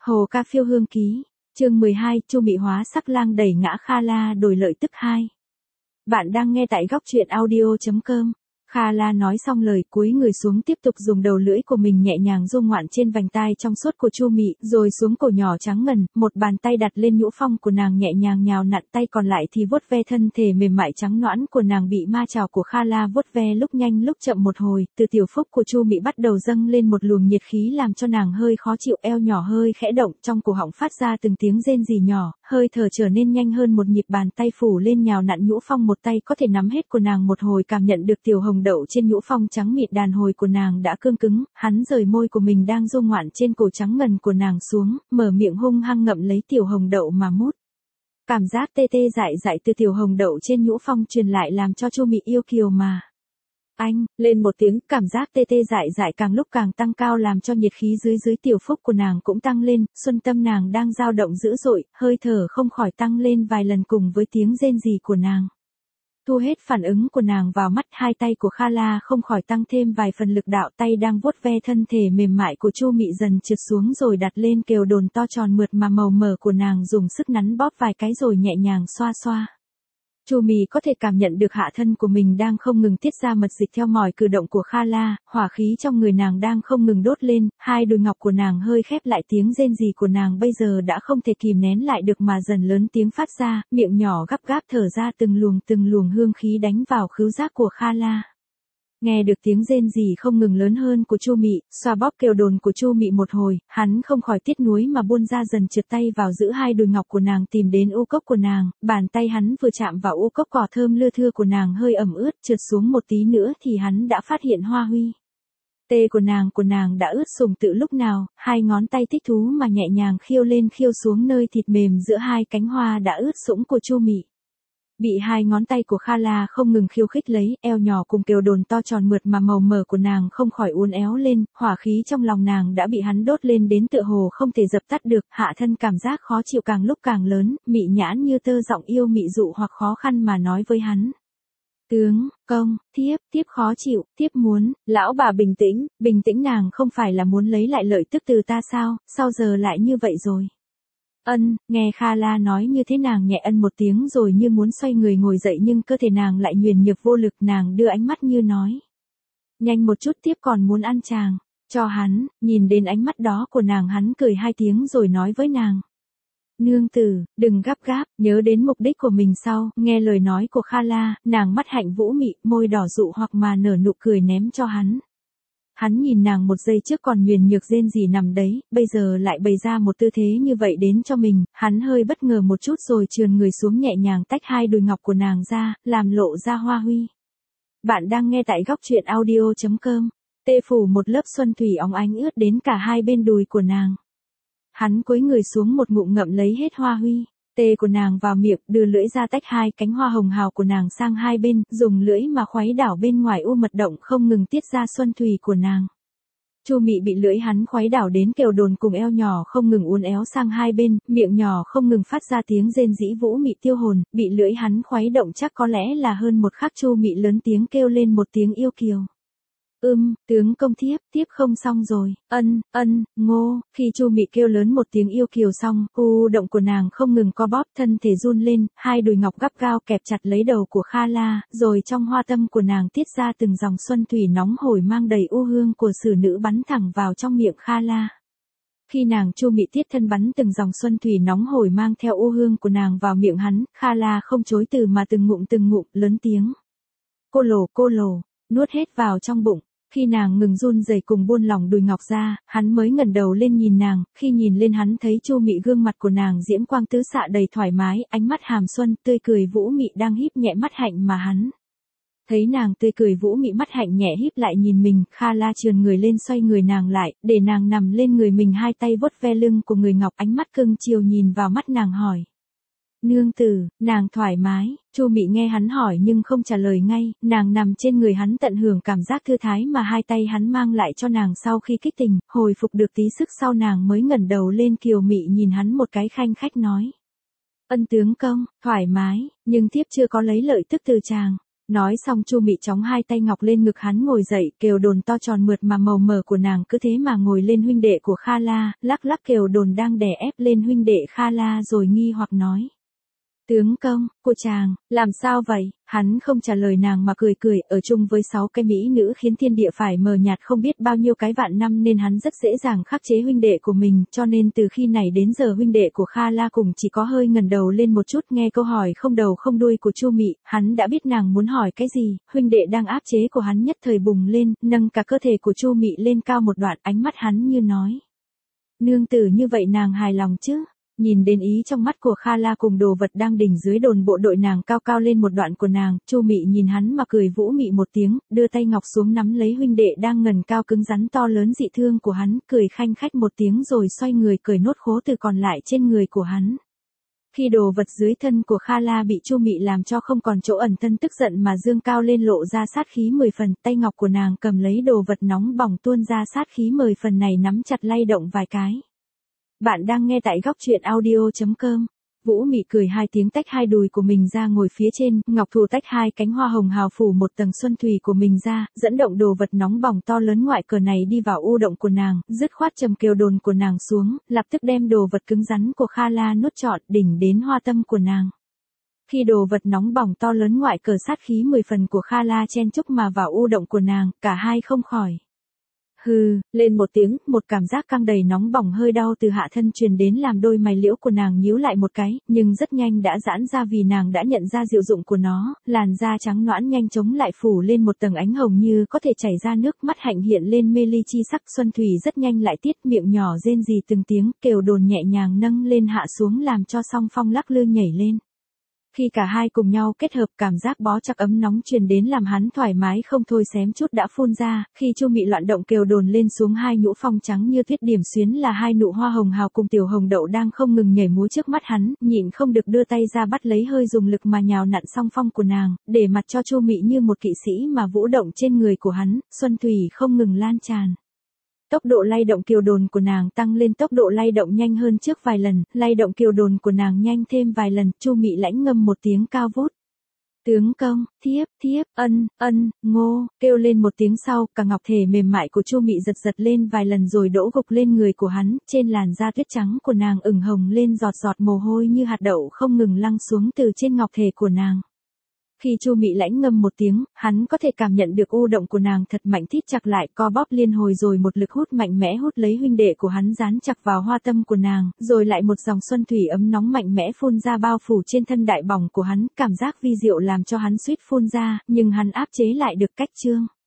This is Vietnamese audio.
Hồ Ca Phiêu Hương Ký, chương 12, Chu Mị hóa sắc lang đẩy ngã Kha La đổi lợi tức 2. Bạn đang nghe tại góc truyện audio.com. Kha La nói xong lời cúi người xuống tiếp tục dùng đầu lưỡi của mình nhẹ nhàng du ngoạn trên vành tai trong suốt của Chu Mị, rồi xuống cổ nhỏ trắng ngần, một bàn tay đặt lên nhũ phong của nàng nhẹ nhàng nhào nặn, tay còn lại thì vuốt ve thân thể mềm mại trắng nõn của nàng bị ma chảo của Kha La vuốt ve lúc nhanh lúc chậm một hồi, từ tiểu phúc của Chu Mị bắt đầu dâng lên một luồng nhiệt khí làm cho nàng hơi khó chịu, eo nhỏ hơi khẽ động, trong cổ họng phát ra từng tiếng rên rỉ nhỏ, hơi thở trở nên nhanh hơn một nhịp, bàn tay phủ lên nhào nặn nhũ phong, một tay có thể nắm hết của nàng một hồi, cảm nhận được tiểu hồng đậu trên nhũ phong trắng mịn đàn hồi của nàng đã cương cứng, hắn rời môi của mình đang du ngoạn trên cổ trắng ngần của nàng xuống, mở miệng hung hăng ngậm lấy tiểu hồng đậu mà mút. Cảm giác tê tê dại dại từ tiểu hồng đậu trên nhũ phong truyền lại làm cho Chu Mị yêu kiều mà. Anh, lên một tiếng, cảm giác tê tê dại dại càng lúc càng tăng cao làm cho nhiệt khí dưới tiểu phúc của nàng cũng tăng lên, xuân tâm nàng đang dao động dữ dội, hơi thở không khỏi tăng lên vài lần cùng với tiếng rên rỉ của nàng. Thu hết phản ứng của nàng vào mắt, hai tay của Kha La không khỏi tăng thêm vài phần lực đạo, tay đang vuốt ve thân thể mềm mại của Chu Mị dần trượt xuống rồi đặt lên kều đồn to tròn mượt mà màu mỡ của nàng, dùng sức nắn bóp vài cái rồi nhẹ nhàng xoa xoa. Chu Mị có thể cảm nhận được hạ thân của mình đang không ngừng tiết ra mật dịch theo mọi cử động của Kha La, hỏa khí trong người nàng đang không ngừng đốt lên, hai đùi ngọc của nàng hơi khép lại, tiếng rên rỉ của nàng bây giờ đã không thể kìm nén lại được mà dần lớn tiếng phát ra, miệng nhỏ gắp gáp thở ra từng luồng hương khí đánh vào khứu giác của Kha La. Nghe được tiếng rên rỉ không ngừng lớn hơn của Chu Mị, xoa bóp kều đồn của Chu Mị một hồi, hắn không khỏi tiếc nuối mà buông ra dần trượt tay vào giữ hai đùi ngọc của nàng tìm đến u cốc của nàng, bàn tay hắn vừa chạm vào u cốc cỏ thơm lưa thưa của nàng hơi ẩm ướt, trượt xuống một tí nữa thì hắn đã phát hiện hoa huy. Tê của nàng đã ướt sũng từ lúc nào, hai ngón tay thích thú mà nhẹ nhàng khiêu lên khiêu xuống nơi thịt mềm giữa hai cánh hoa đã ướt sũng của Chu Mị. Bị hai ngón tay của Kha La không ngừng khiêu khích lấy, eo nhỏ cùng kều đồn to tròn mượt mà màu mỡ của nàng không khỏi uốn éo lên, hỏa khí trong lòng nàng đã bị hắn đốt lên đến tựa hồ không thể dập tắt được, hạ thân cảm giác khó chịu càng lúc càng lớn, mị nhãn như tơ giọng yêu mị dụ hoặc khó khăn mà nói với hắn. Tướng, công, thiếp khó chịu, thiếp muốn, lão bà bình tĩnh, nàng không phải là muốn lấy lại lợi tức từ ta sao, sao giờ lại như vậy rồi. Nghe Kha La nói như thế nàng nhẹ một tiếng rồi như muốn xoay người ngồi dậy nhưng cơ thể nàng lại nhuần nhược vô lực, nàng đưa ánh mắt như nói. Nhanh một chút, tiếp còn muốn ăn chàng, cho hắn, nhìn đến ánh mắt đó của nàng hắn cười hai tiếng rồi nói với nàng. Nương tử, đừng gấp gáp, nhớ đến mục đích của mình sau, nghe lời nói của Kha La, nàng mắt hạnh vũ mị, môi đỏ dụ hoặc mà nở nụ cười ném cho hắn. Hắn nhìn nàng một giây trước còn nhuần nhược rên rỉ nằm đấy, bây giờ lại bày ra một tư thế như vậy đến cho mình, hắn hơi bất ngờ một chút rồi trườn người xuống nhẹ nhàng tách hai đùi ngọc của nàng ra, làm lộ ra hoa huy. Bạn đang nghe tại góc truyện audio.com, tê phủ một lớp xuân thủy óng ánh ướt đến cả hai bên đùi của nàng. Hắn cúi người xuống một ngụm ngậm lấy hết hoa huy. Tê của nàng vào miệng, đưa lưỡi ra tách hai cánh hoa hồng hào của nàng sang hai bên, dùng lưỡi mà khuấy đảo bên ngoài u mật động không ngừng tiết ra xuân thủy của nàng. Chu Mị bị lưỡi hắn khuấy đảo đến kều đồn cùng eo nhỏ không ngừng uốn éo sang hai bên, miệng nhỏ không ngừng phát ra tiếng rên rỉ vũ mị tiêu hồn, bị lưỡi hắn khuấy động chắc có lẽ là hơn một khắc. Chu Mị lớn tiếng kêu lên một tiếng yêu kiều. Tướng công, thiếp không xong rồi, ngô, khi Chu Mị kêu lớn một tiếng yêu kiều xong, u động của nàng không ngừng co bóp, thân thể run lên, hai đùi ngọc gắt gao kẹp chặt lấy đầu của Kha La, rồi trong hoa tâm của nàng tiết ra từng dòng xuân thủy nóng hổi mang đầy u hương của xử nữ bắn thẳng vào trong miệng Kha La. Khi nàng Chu Mị tiết thân bắn từng dòng xuân thủy nóng hổi mang theo u hương của nàng vào miệng hắn, Kha La không chối từ mà từng ngụm lớn tiếng. Cô lồ, nuốt hết vào trong bụng. Khi nàng ngừng run rẩy cùng buông lỏng đùi ngọc ra, hắn mới ngẩng đầu lên nhìn nàng, khi nhìn lên hắn thấy Chu Mị gương mặt của nàng diễm quang tứ xạ đầy thoải mái, ánh mắt hàm xuân, tươi cười vũ mị đang híp nhẹ mắt hạnh mà hắn. Thấy nàng tươi cười vũ mị mắt hạnh nhẹ híp lại nhìn mình, Kha La trườn người lên xoay người nàng lại, để nàng nằm lên người mình, hai tay vuốt ve lưng của người ngọc, ánh mắt cưng chiều nhìn vào mắt nàng hỏi. Nương tử, nàng thoải mái. Chu Mị nghe hắn hỏi nhưng không trả lời ngay, nàng nằm trên người hắn tận hưởng cảm giác thư thái mà hai tay hắn mang lại cho nàng sau khi kích tình, hồi phục được tí sức sau nàng mới ngẩng đầu lên kiều mị nhìn hắn một cái khanh khách nói. Tướng công, thoải mái, nhưng thiếp chưa có lấy lợi tức từ chàng. Nói xong Chu Mị chóng hai tay ngọc lên ngực hắn ngồi dậy, kiều đồn to tròn mượt mà màu mờ của nàng cứ thế mà ngồi lên huynh đệ của Kha La, lắc lắc kiều đồn đang đè ép lên huynh đệ Kha La rồi nghi hoặc nói. Tướng công, của chàng, làm sao vậy? Hắn không trả lời nàng mà cười cười, ở chung với 6 cái mỹ nữ khiến thiên địa phải mờ nhạt không biết bao nhiêu cái vạn năm nên hắn rất dễ dàng khắc chế huynh đệ của mình, cho nên từ khi này đến giờ huynh đệ của Kha La cùng chỉ có hơi ngẩng đầu lên một chút nghe câu hỏi không đầu không đuôi của Chu Mị, hắn đã biết nàng muốn hỏi cái gì, huynh đệ đang áp chế của hắn nhất thời bùng lên, nâng cả cơ thể của Chu Mị lên cao một đoạn, ánh mắt hắn như nói. Nương tử như vậy nàng hài lòng chứ? Nhìn đến ý trong mắt của Kha La cùng đồ vật đang đỉnh dưới đồn bộ đội nàng cao cao lên một đoạn của nàng, Chu Mị nhìn hắn mà cười vũ mị một tiếng, đưa tay ngọc xuống nắm lấy huynh đệ đang ngần cao cứng rắn to lớn dị thương của hắn, cười khanh khách một tiếng rồi xoay người cởi nốt khố từ còn lại trên người của hắn. Khi đồ vật dưới thân của Kha La bị Chu Mị làm cho không còn chỗ ẩn thân tức giận mà dương cao lên lộ ra sát khí 10 phần, tay ngọc của nàng cầm lấy đồ vật nóng bỏng tuôn ra sát khí 10 phần này nắm chặt lay động vài cái. Bạn đang nghe tại góc truyện audio.com. Vũ Mị cười hai tiếng tách hai đùi của mình ra ngồi phía trên, ngọc thủ tách hai cánh hoa hồng hào phủ một tầng xuân thủy của mình ra, dẫn động đồ vật nóng bỏng to lớn ngoại cờ này đi vào u động của nàng, dứt khoát trầm kiều đồn của nàng xuống, lập tức đem đồ vật cứng rắn của Kha La nuốt trọn đỉnh đến hoa tâm của nàng. Khi đồ vật nóng bỏng to lớn ngoại cờ sát khí 10 phần của Kha La chen chúc mà vào u động của nàng, cả hai không khỏi. Hừ, lên một tiếng, một cảm giác căng đầy nóng bỏng hơi đau từ hạ thân truyền đến làm đôi mày liễu của nàng nhíu lại một cái, nhưng rất nhanh đã giãn ra vì nàng đã nhận ra diệu dụng của nó, làn da trắng nõn nhanh chóng lại phủ lên một tầng ánh hồng như có thể chảy ra nước, mắt hạnh hiện lên mê ly chi sắc, xuân thủy rất nhanh lại tiết miệng nhỏ rên rỉ từng tiếng, kiều đồn nhẹ nhàng nâng lên hạ xuống làm cho song phong lắc lư nhảy lên. Khi cả hai cùng nhau kết hợp cảm giác bó chặt ấm nóng truyền đến làm hắn thoải mái không thôi xém chút đã phun ra, khi Chu Mị loạn động kiều đồn lên xuống hai nhũ phong trắng như tuyết điểm xuyến là hai nụ hoa hồng hào cùng tiểu hồng đậu đang không ngừng nhảy múa trước mắt hắn, nhịn không được đưa tay ra bắt lấy hơi dùng lực mà nhào nặn song phong của nàng, để mặt cho Chu Mị như một kỵ sĩ mà vũ động trên người của hắn, xuân thủy không ngừng lan tràn. Tốc độ lay động kiều đồn của nàng tăng lên, tốc độ lay động nhanh hơn trước vài lần, lay động kiều đồn của nàng nhanh thêm vài lần, Chu Mị lãnh ngâm một tiếng cao vút. Tướng công, thiếp, ngô, kêu lên một tiếng sau, cả ngọc thể mềm mại của Chu Mị giật giật lên vài lần rồi đổ gục lên người của hắn, trên làn da tuyết trắng của nàng ửng hồng lên giọt giọt mồ hôi như hạt đậu không ngừng lăn xuống từ trên ngọc thể của nàng. Khi Chu Mị lãnh ngâm một tiếng, hắn có thể cảm nhận được u động của nàng thật mạnh thít chặt lại, co bóp liên hồi rồi một lực hút mạnh mẽ hút lấy huynh đệ của hắn dán chặt vào hoa tâm của nàng, rồi lại một dòng xuân thủy ấm nóng mạnh mẽ phun ra bao phủ trên thân đại bỏng của hắn, cảm giác vi diệu làm cho hắn suýt phun ra, nhưng hắn áp chế lại được cách chương.